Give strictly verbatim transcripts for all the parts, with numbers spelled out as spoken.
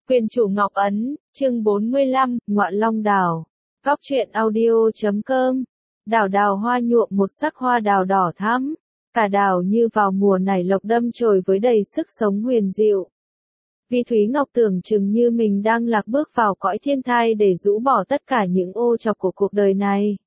Quyền chủ Ngọc Ấn, chương bốn mươi lăm, Ngọa Long Đào. Góc truyện audio chấm com. Đào đào hoa nhuộm một sắc hoa đào đỏ thắm. Cả đào như vào mùa nảy lộc đâm chồi với đầy sức sống huyền diệu. Vi Thúy Ngọc tưởng chừng như mình đang lạc bước vào cõi thiên thai để rũ bỏ tất cả những ô trọc của cuộc đời này.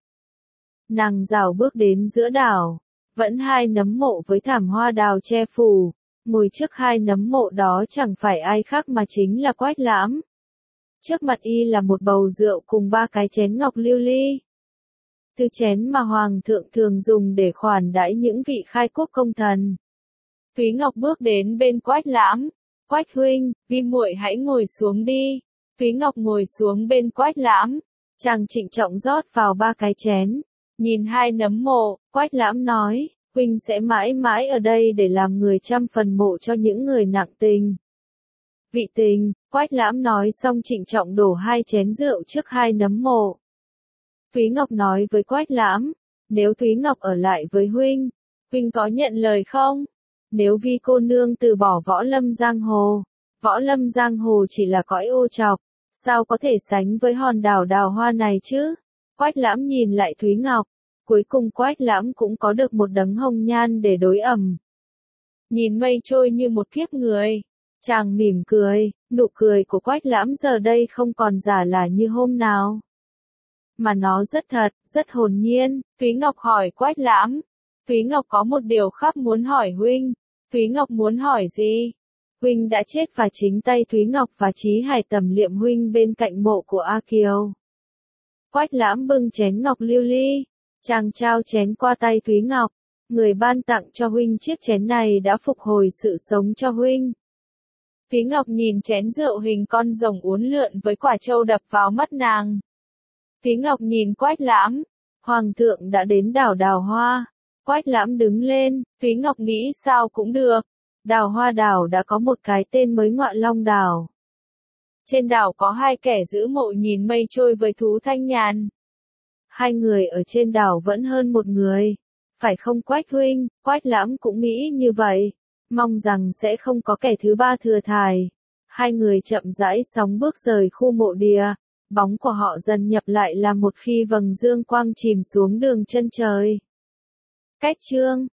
Nàng rảo bước đến giữa đảo, vẫn hai nấm mộ với thảm hoa đào che phủ. Ngồi trước hai nấm mộ đó chẳng phải ai khác mà chính là Quách Lãm. Trước mặt y là một bầu rượu cùng ba cái chén ngọc lưu ly. Thứ chén mà Hoàng thượng thường dùng để khoản đãi những vị khai quốc công thần. Thúy Ngọc bước đến bên Quách Lãm. Quách huynh, Vi muội hãy ngồi xuống đi. Thúy Ngọc ngồi xuống bên Quách Lãm. Chàng trịnh trọng rót vào ba cái chén. Nhìn hai nấm mộ, Quách Lãm nói. Huynh sẽ mãi mãi ở đây để làm người chăm phần mộ cho những người nặng tình. Vị tình, Quách Lãm nói xong trịnh trọng đổ hai chén rượu trước hai nấm mộ. Thúy Ngọc nói với Quách Lãm, nếu Thúy Ngọc ở lại với huynh, huynh có nhận lời không? Nếu Vi cô nương từ bỏ võ lâm giang hồ, võ lâm giang hồ chỉ là cõi ô trọc, sao có thể sánh với hòn đảo đào hoa này chứ? Quách Lãm nhìn lại Thúy Ngọc. Cuối cùng Quách Lãm cũng có được một đấng hồng nhan để đối ẩm. Nhìn mây trôi như một kiếp người. Chàng mỉm cười, nụ cười của Quách Lãm giờ đây không còn giả là như hôm nào. Mà nó rất thật, rất hồn nhiên. Thúy Ngọc hỏi Quách Lãm. Thúy Ngọc có một điều khác muốn hỏi huynh. Thúy Ngọc muốn hỏi gì? Huynh đã chết và chính tay Thúy Ngọc và Chí Hải tẩm liệm huynh bên cạnh mộ của A Kiều. Quách Lãm bưng chén ngọc lưu ly. Chàng trao chén qua tay Thúy Ngọc, người ban tặng cho huynh chiếc chén này đã phục hồi sự sống cho huynh. Thúy Ngọc nhìn chén rượu hình con rồng uốn lượn với quả trâu đập vào mắt nàng. Thúy Ngọc nhìn Quách Lãm, Hoàng thượng đã đến đảo đào hoa. Quách Lãm đứng lên, Thúy Ngọc nghĩ sao cũng được. Đào hoa đảo đã có một cái tên mới Ngọa Long Đảo. Trên đảo có hai kẻ giữ mộ nhìn mây trôi với thú thanh nhàn. Hai người ở trên đảo vẫn hơn một người. Phải không Quách huynh? Quách Lãm cũng nghĩ như vậy. Mong rằng sẽ không có kẻ thứ ba thừa thải. Hai người chậm rãi sóng bước rời khu mộ địa. Bóng của họ dần nhập lại là một khi vầng dương quang chìm xuống đường chân trời. Cách chương